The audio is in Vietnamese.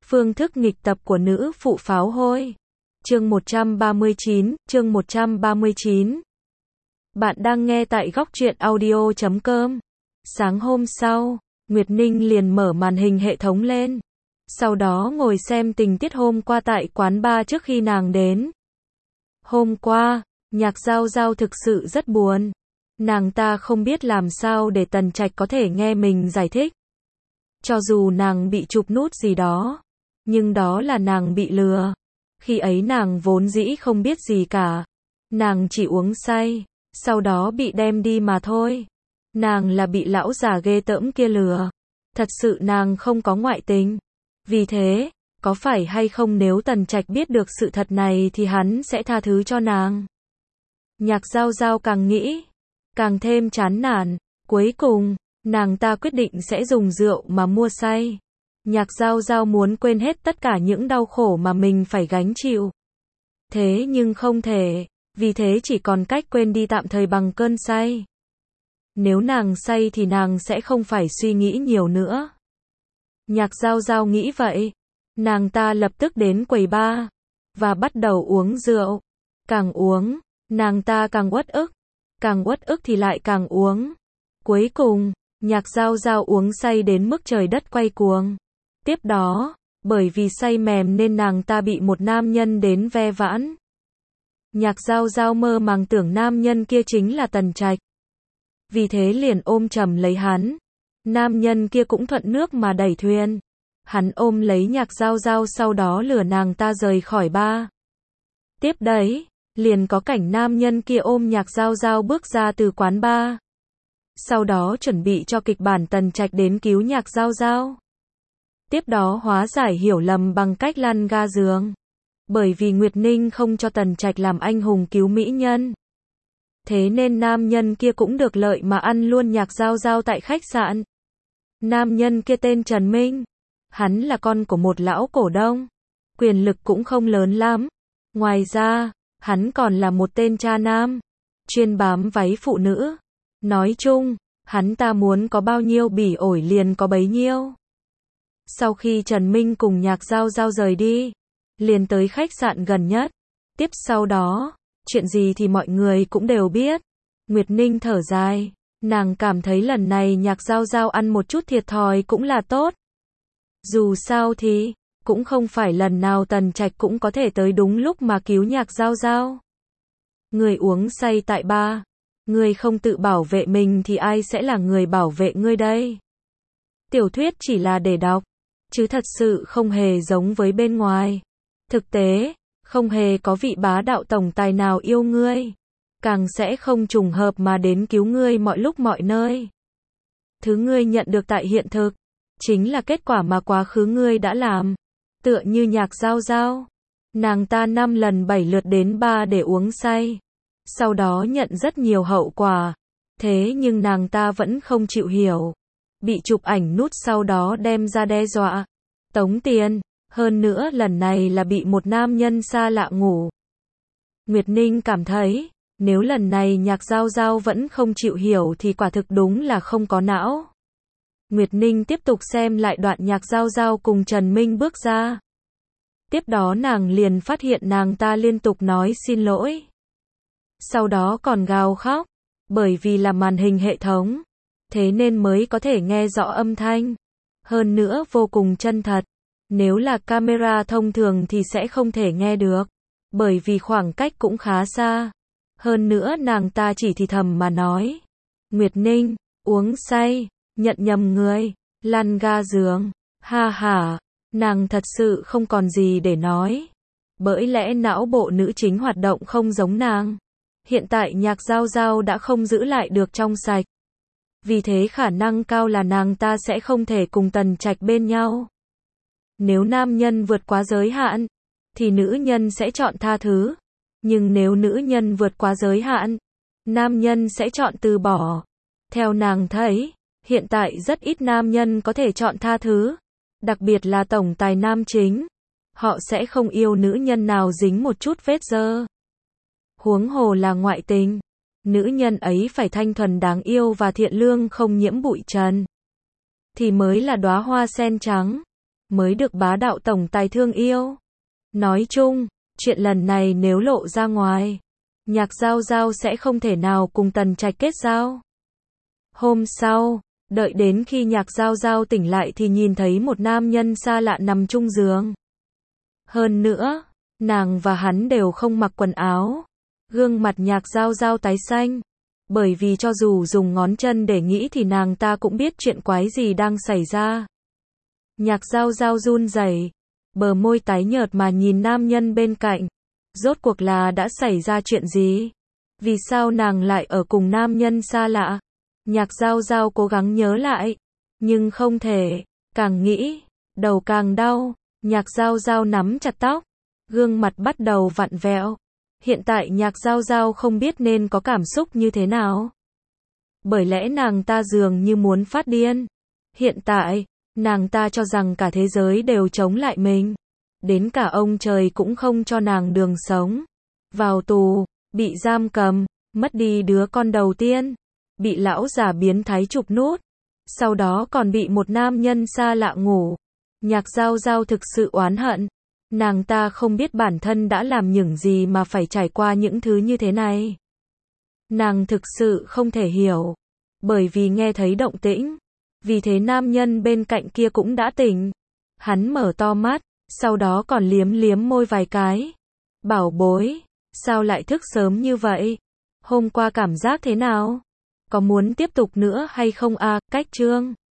Phương thức nghịch tập của nữ phụ pháo hôi. Chương 139. Bạn đang nghe tại góc truyện audio.com. Sáng hôm sau, Nguyệt Ninh liền mở màn hình hệ thống lên. Sau đó ngồi xem tình tiết hôm qua tại quán bar trước khi nàng đến. Hôm qua, Nhạc Giao Giao thực sự rất buồn. Nàng ta không biết làm sao để Tần Trạch có thể nghe mình giải thích. Cho dù nàng bị chụp nút gì đó, nhưng đó là nàng bị lừa. Khi ấy nàng vốn dĩ không biết gì cả. Nàng chỉ uống say, sau đó bị đem đi mà thôi. Nàng là bị lão già ghê tởm kia lừa. Thật sự nàng không có ngoại tình. Vì thế, có phải hay không nếu Tần Trạch biết được sự thật này thì hắn sẽ tha thứ cho nàng. Nhạc Giao Giao càng nghĩ, càng thêm chán nản. Cuối cùng, nàng ta quyết định sẽ dùng rượu mà mua say. Nhạc Giao Giao muốn quên hết tất cả những đau khổ mà mình phải gánh chịu. Thế nhưng không thể, vì thế chỉ còn cách quên đi tạm thời bằng cơn say. Nếu nàng say thì nàng sẽ không phải suy nghĩ nhiều nữa. Nhạc Giao Giao nghĩ vậy. Nàng ta lập tức đến quầy bar và bắt đầu uống rượu. Càng uống, nàng ta càng uất ức. Càng uất ức thì lại càng uống. Cuối cùng, Nhạc Giao Giao uống say đến mức trời đất quay cuồng. Tiếp đó, bởi vì say mềm nên nàng ta bị một nam nhân đến ve vãn. Nhạc Giao Giao mơ màng tưởng nam nhân kia chính là Tần Trạch. Vì thế liền ôm chầm lấy hắn. Nam nhân kia cũng thuận nước mà đẩy thuyền. Hắn ôm lấy Nhạc Giao Giao sau đó lừa nàng ta rời khỏi bar. Tiếp đấy, liền có cảnh nam nhân kia ôm Nhạc Giao Giao bước ra từ quán bar. Sau đó chuẩn bị cho kịch bản Tần Trạch đến cứu Nhạc Giao Giao. Tiếp đó hóa giải hiểu lầm bằng cách lăn ga giường. Bởi vì Nguyệt Ninh không cho Tần Trạch làm anh hùng cứu mỹ nhân. Thế nên nam nhân kia cũng được lợi mà ăn luôn Nhạc Giao Giao tại khách sạn. Nam nhân kia tên Trần Minh. Hắn là con của một lão cổ đông. Quyền lực cũng không lớn lắm. Ngoài ra, hắn còn là một tên cha nam. Chuyên bám váy phụ nữ. Nói chung, hắn ta muốn có bao nhiêu bỉ ổi liền có bấy nhiêu. Sau khi Trần Minh cùng Nhạc Giao Giao rời đi, liền tới khách sạn gần nhất. Tiếp sau đó, chuyện gì thì mọi người cũng đều biết. Nguyệt Ninh thở dài, nàng cảm thấy lần này Nhạc Giao Giao ăn một chút thiệt thòi cũng là tốt. Dù sao thì, cũng không phải lần nào Tần Trạch cũng có thể tới đúng lúc mà cứu Nhạc Giao Giao. Người uống say tại bar, người không tự bảo vệ mình thì ai sẽ là người bảo vệ ngươi đây? Tiểu thuyết chỉ là để đọc, chứ thật sự không hề giống với bên ngoài. Thực tế, không hề có vị bá đạo tổng tài nào yêu ngươi. Càng sẽ không trùng hợp mà đến cứu ngươi mọi lúc mọi nơi. Thứ ngươi nhận được tại hiện thực, chính là kết quả mà quá khứ ngươi đã làm. Tựa như Nhạc Giao Giao. Nàng ta 5 lần 7 lượt đến bar để uống say. Sau đó nhận rất nhiều hậu quả. Thế nhưng nàng ta vẫn không chịu hiểu. Bị chụp ảnh nút sau đó đem ra đe dọa. Tống tiền. Hơn nữa lần này là bị một nam nhân xa lạ ngủ. Nguyệt Ninh cảm thấy, nếu lần này Nhạc Giao Giao vẫn không chịu hiểu thì quả thực đúng là không có não. Nguyệt Ninh tiếp tục xem lại đoạn Nhạc Giao Giao cùng Trần Minh bước ra. Tiếp đó nàng liền phát hiện nàng ta liên tục nói xin lỗi. Sau đó còn gào khóc, bởi vì là màn hình hệ thống, thế nên mới có thể nghe rõ âm thanh. Hơn nữa vô cùng chân thật. Nếu là camera thông thường thì sẽ không thể nghe được, bởi vì khoảng cách cũng khá xa. Hơn nữa nàng ta chỉ thì thầm mà nói. Nguyệt Ninh, uống say, nhận nhầm người, lăn ga giường, ha ha, nàng thật sự không còn gì để nói. Bởi lẽ não bộ nữ chính hoạt động không giống nàng. Hiện tại Nhạc Giao Giao đã không giữ lại được trong sạch. Vì thế khả năng cao là nàng ta sẽ không thể cùng Tần Trạch bên nhau. Nếu nam nhân vượt quá giới hạn, thì nữ nhân sẽ chọn tha thứ. Nhưng nếu nữ nhân vượt quá giới hạn, nam nhân sẽ chọn từ bỏ. Theo nàng thấy, hiện tại rất ít nam nhân có thể chọn tha thứ. Đặc biệt là tổng tài nam chính. Họ sẽ không yêu nữ nhân nào dính một chút vết dơ. Huống hồ là ngoại tình. Nữ nhân ấy phải thanh thuần đáng yêu và thiện lương không nhiễm bụi trần. Thì mới là đóa hoa sen trắng. mới được bá đạo tổng tài thương yêu. Nói chung, chuyện lần này nếu lộ ra ngoài, Nhạc Giao Giao sẽ không thể nào cùng Tần Trạch kết giao. Hôm sau, đợi đến khi Nhạc Giao Giao tỉnh lại thì nhìn thấy một nam nhân xa lạ nằm chung giường. Hơn nữa, nàng và hắn đều không mặc quần áo. Gương mặt Nhạc Giao Giao tái xanh, bởi vì cho dù dùng ngón chân để nghĩ thì nàng ta cũng biết chuyện quái gì đang xảy ra. Nhạc Giao Giao run rẩy, bờ môi tái nhợt mà nhìn nam nhân bên cạnh. Rốt cuộc là đã xảy ra chuyện gì? Vì sao nàng lại ở cùng nam nhân xa lạ? Nhạc Giao Giao cố gắng nhớ lại, nhưng không thể, càng nghĩ, đầu càng đau. Nhạc Giao Giao nắm chặt tóc, gương mặt bắt đầu vặn vẹo. Hiện tại Nhạc Giao Giao không biết nên có cảm xúc như thế nào. Bởi lẽ nàng ta dường như muốn phát điên. Hiện tại, nàng ta cho rằng cả thế giới đều chống lại mình. Đến cả ông trời cũng không cho nàng đường sống. Vào tù, bị giam cầm, mất đi đứa con đầu tiên, bị lão già biến thái chụp nút, sau đó còn bị một nam nhân xa lạ ngủ. Nhạc Giao Giao thực sự oán hận. Nàng ta không biết bản thân đã làm những gì mà phải trải qua những thứ như thế này. Nàng thực sự không thể hiểu. Bởi vì nghe thấy động tĩnh. Vì thế nam nhân bên cạnh kia cũng đã tỉnh. Hắn mở to mắt, sau đó còn liếm liếm môi vài cái. Bảo bối, sao lại thức sớm như vậy? Hôm qua cảm giác thế nào? Có muốn tiếp tục nữa hay không à? Cách chương